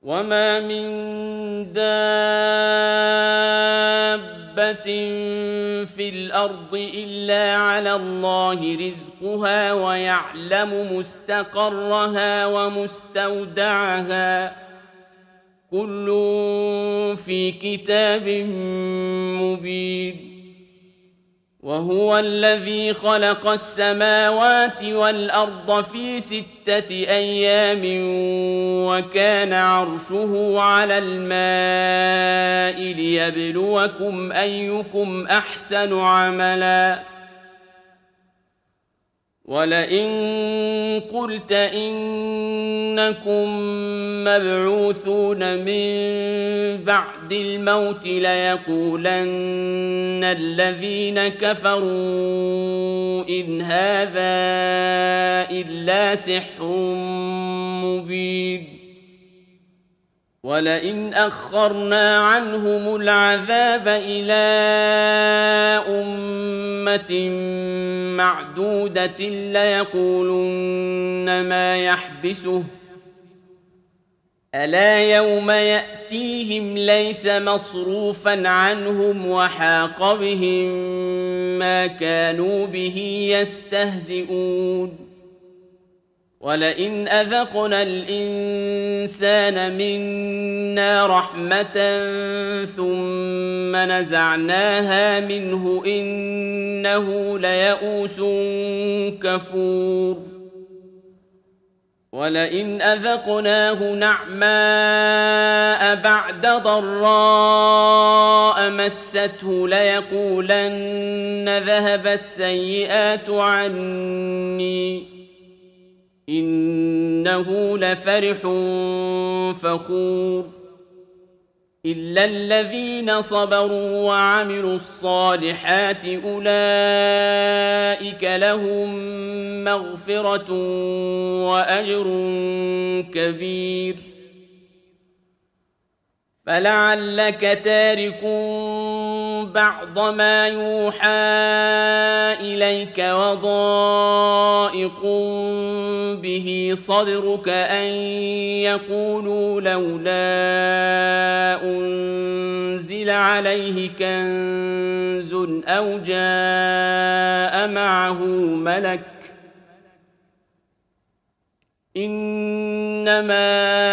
وما من دابة في الأرض إلا على الله رزقها ويعلم مستقرها ومستودعها كل في كتاب مبين وهو الذي خلق السماوات والأرض في 6 أيام وكان عرشه على الماء ليبلوكم أيكم أحسن عملا ولئن قلت إنكم مبعوثون من بعد الموت ليقولن الذين كفروا إن هذا إلا سحر مبين ولئن أخرنا عنهم العذاب إلى أمة معدودة ليقولن ما يحبسه ألا يوم يأتيهم ليس مصروفا عنهم وحاق بهم ما كانوا به يستهزئون ولئن أذقنا الإنسان منا رحمة ثم نزعناها منه إنه ليئوس كفور ولئن أذقناه نعماء بعد ضراء مسته ليقولن ذهب السيئات عني إنه لفرح فخور إلا الذين صبروا وعملوا الصالحات أولئك لهم مغفرة وأجر كبير فلعلك تارك بعض ما يوحى إليك وضائق به صدرك أن يقولوا لولا أنزل عليه كنز أو جاء معه ملك إنما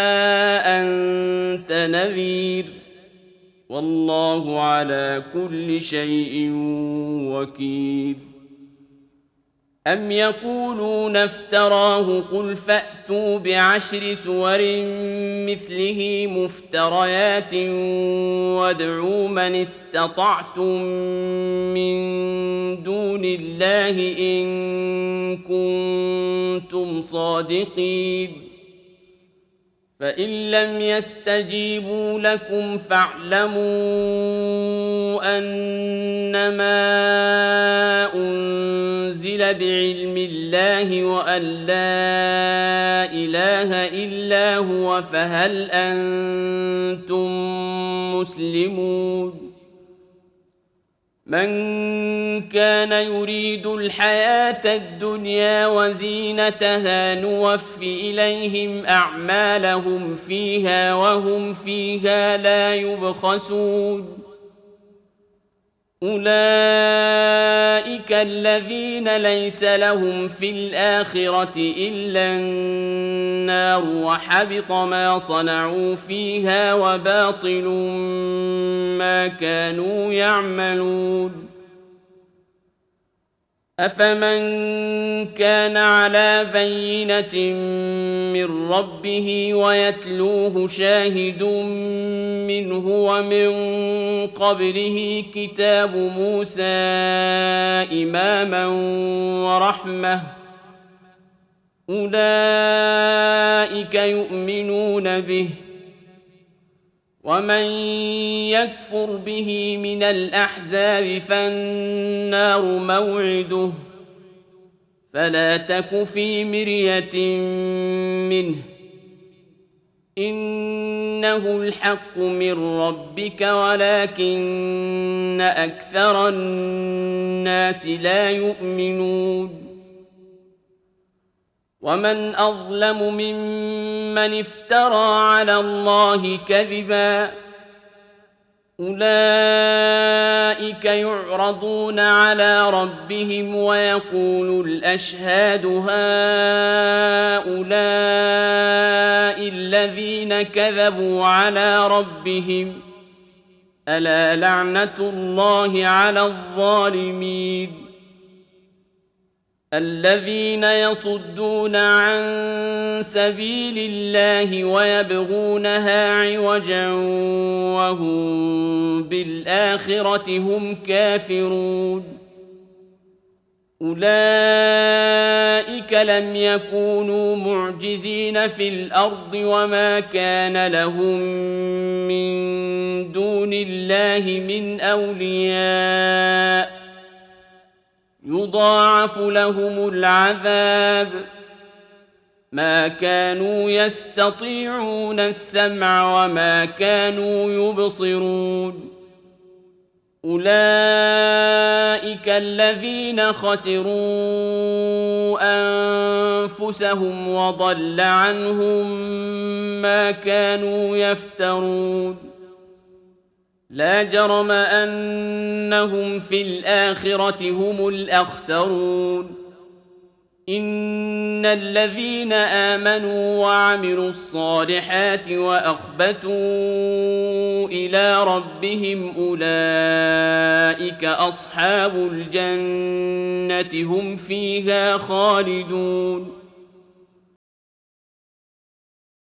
أنت نذير والله على كل شيء وكيل أم يقولون افتراه قل فأتوا بعشر سور مثله مفتريات وادعوا من استطعتم من دون الله إن كنتم صادقين فإن لم يستجيبوا لكم فاعلموا أنما أنزل بعلم الله وأن لا إله إلا هو فهل أنتم مسلمون من كان يريد الحياة الدنيا وزينتها نوف إليهم أعمالهم فيها وهم فيها لا يبخسون أولئك الذين ليس لهم في الآخرة إلا النار وحبط ما صنعوا فيها وباطل ما كانوا يعملون أفمن كان على بينة من ربه ويتلوه شاهد منه ومن قبله كتاب موسى إماما ورحمة أولئك يؤمنون به ومن يكفر به من الأحزاب فالنار موعده فلا تك في مرية منه إنه الحق من ربك ولكن أكثر الناس لا يؤمنون ومن أظلم ممن من افترى على الله كذبا أولئك يعرضون على ربهم ويقول الأشهاد هؤلاء الذين كذبوا على ربهم ألا لعنة الله على الظالمين الذين يصدون عن سبيل الله ويبغونها عوجا وهم بالآخرة هم كافرون أولئك لم يكونوا معجزين في الأرض وما كان لهم من دون الله من أولياء يضاعف لهم العذاب ما كانوا يستطيعون السمع وما كانوا يبصرون أولئك الذين خسروا أنفسهم وضل عنهم ما كانوا يفترون لا جرم أنهم في الآخرة هم الأخسرون إن الذين آمنوا وعملوا الصالحات وأخبتوا إلى ربهم أولئك أصحاب الجنة هم فيها خالدون